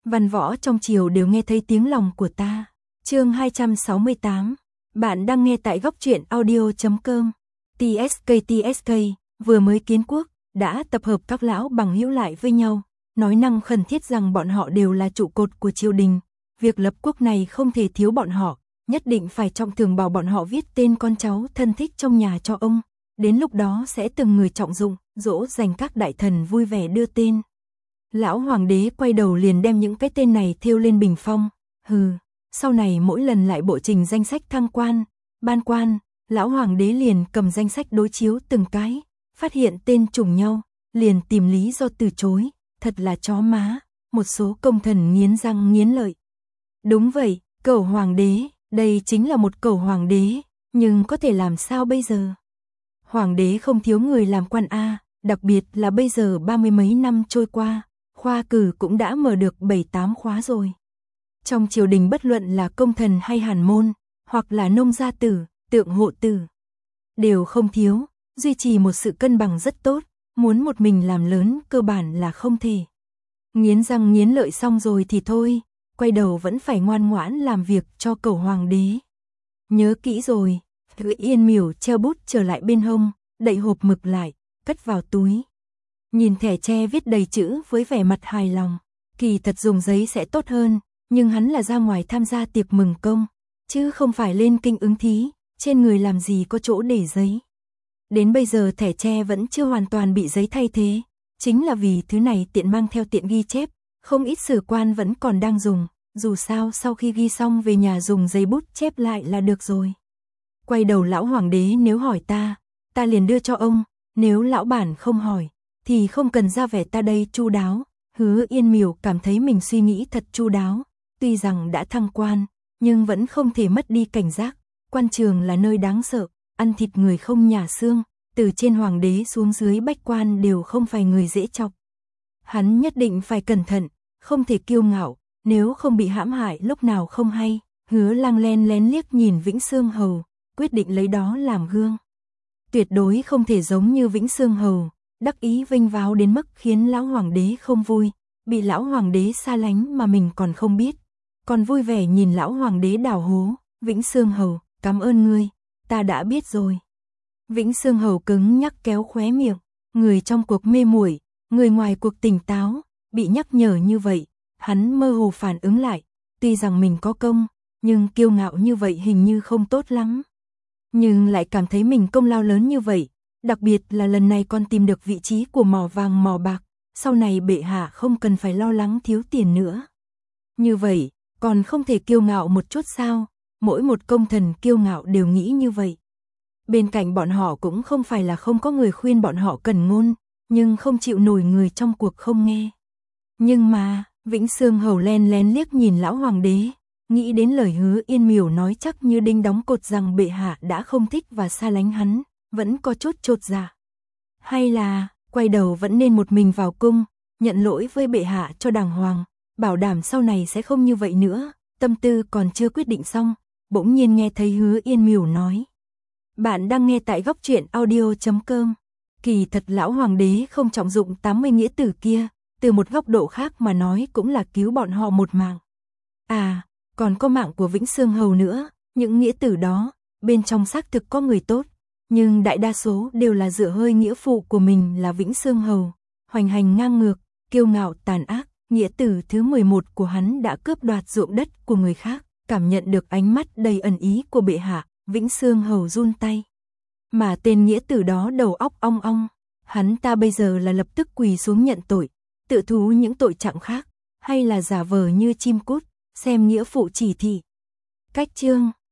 Văn võ trong triều đều nghe thấy tiếng lòng của ta. Chương 268. Bạn đang nghe tại góc truyện audio.com. TSK vừa mới kiến quốc, đã tập hợp các lão bằng hữu lại với nhau, nói năng khẩn thiết rằng bọn họ đều là trụ cột của triều đình. Việc lập quốc này không thể thiếu bọn họ, nhất định phải trọng thưởng bảo bọn họ viết tên con cháu thân thích trong nhà cho ông. Đến lúc đó sẽ từng người trọng dụng, dỗ dành các đại thần vui vẻ đưa tên. Lão hoàng đế quay đầu liền đem những cái tên này thêu lên bình phong. Sau này mỗi lần lại bộ trình danh sách thăng quan, ban quan, lão hoàng đế liền cầm danh sách đối chiếu từng cái, phát hiện tên trùng nhau, liền tìm lý do từ chối, thật là chó má, một số công thần nghiến răng nghiến lợi. Đúng vậy, cẩu hoàng đế, đây chính là một cẩu hoàng đế, nhưng có thể làm sao bây giờ? Hoàng đế không thiếu người làm quan a, đặc biệt là bây giờ 30 mấy năm trôi qua, khoa cử cũng đã mở được 7-8 khóa rồi. Trong triều đình bất luận là công thần hay hàn môn, hoặc là nông gia tử, tượng hộ tử, đều không thiếu, duy trì một sự cân bằng rất tốt, muốn một mình làm lớn cơ bản là không thể. Nghiến răng nghiến lợi xong rồi thì thôi, quay đầu vẫn phải ngoan ngoãn làm việc cho cẩu hoàng đế. Nhớ kỹ rồi, Hứa Yên Miểu treo bút trở lại bên hông, đậy hộp mực lại, cất vào túi. Nhìn thẻ tre viết đầy chữ với vẻ mặt hài lòng, kỳ thật dùng giấy sẽ tốt hơn, nhưng hắn là ra ngoài tham gia tiệc mừng công, chứ không phải lên kinh ứng thí, trên người làm gì có chỗ để giấy. Đến bây giờ thẻ tre vẫn chưa hoàn toàn bị giấy thay thế, chính là vì thứ này tiện mang theo tiện ghi chép, không ít sử quan vẫn còn đang dùng, dù sao sau khi ghi xong về nhà dùng giấy bút chép lại là được rồi. Quay đầu lão hoàng đế nếu hỏi ta liền đưa cho ông, nếu lão bản không hỏi, thì không cần ra vẻ ta đây chu đáo. Hứa Yên Miểu cảm thấy mình suy nghĩ thật chu đáo, tuy rằng đã thăng quan, nhưng vẫn không thể mất đi cảnh giác, quan trường là nơi đáng sợ, ăn thịt người không nhả xương, từ trên hoàng đế xuống dưới bách quan đều không phải người dễ chọc. Hắn nhất định phải cẩn thận, không thể kiêu ngạo, nếu không bị hãm hại lúc nào không hay. Hứa Lăng len lén liếc nhìn Vĩnh Xương Hầu, quyết định lấy đó làm gương. Tuyệt đối không thể giống như Vĩnh Xương Hầu, đắc ý vênh váo đến mức khiến lão hoàng đế không vui, bị lão hoàng đế xa lánh mà mình còn không biết, còn vui vẻ nhìn lão hoàng đế đào hố. Vĩnh Xương Hầu, cảm ơn ngươi, ta đã biết rồi. Vĩnh Xương Hầu cứng nhắc kéo khóe miệng, người trong cuộc mê muội, người ngoài cuộc tỉnh táo, bị nhắc nhở như vậy, hắn mơ hồ phản ứng lại, tuy rằng mình có công, nhưng kiêu ngạo như vậy hình như không tốt lắm. Nhưng lại cảm thấy mình công lao lớn như vậy, đặc biệt là lần này còn tìm được vị trí của mỏ vàng mỏ bạc, sau này bệ hạ không cần phải lo lắng thiếu tiền nữa. Như vậy, còn không thể kiêu ngạo một chút sao? Mỗi một công thần kiêu ngạo đều nghĩ như vậy. Bên cạnh bọn họ cũng không phải là không có người khuyên bọn họ cần ngôn, nhưng không chịu nổi người trong cuộc không nghe. Nhưng mà, Vĩnh Xương Hầu len lén liếc nhìn lão hoàng đế, nghĩ đến lời Hứa Yên Miểu nói chắc như đinh đóng cột rằng bệ hạ đã không thích và xa lánh hắn, vẫn có chút chột dạ. Hay là, quay đầu vẫn nên một mình vào cung, nhận lỗi với bệ hạ cho đàng hoàng, bảo đảm sau này sẽ không như vậy nữa. Tâm tư còn chưa quyết định xong, bỗng nhiên nghe thấy Hứa Yên Miểu nói. Bạn đang nghe tại góc truyện audio.com. Kỳ thật lão hoàng đế không trọng dụng 80 nghĩa tử kia, từ một góc độ khác mà nói cũng là cứu bọn họ một mạng. À, còn có mạng của Vĩnh Xương Hầu nữa, những nghĩa tử đó, bên trong xác thực có người tốt, nhưng đại đa số đều là dựa hơi nghĩa phụ của mình là Vĩnh Xương Hầu, hoành hành ngang ngược, kiêu ngạo tàn ác. Nghĩa tử thứ 11 của hắn đã cướp đoạt ruộng đất của người khác, cảm nhận được ánh mắt đầy ẩn ý của bệ hạ, Vĩnh Xương Hầu run tay. Mà tên nghĩa tử đó đầu óc ong ong, hắn ta bây giờ là lập tức quỳ xuống nhận tội, tự thú những tội trạng khác, hay là giả vờ như chim cút, xem nghĩa phụ chỉ thị. Cách chương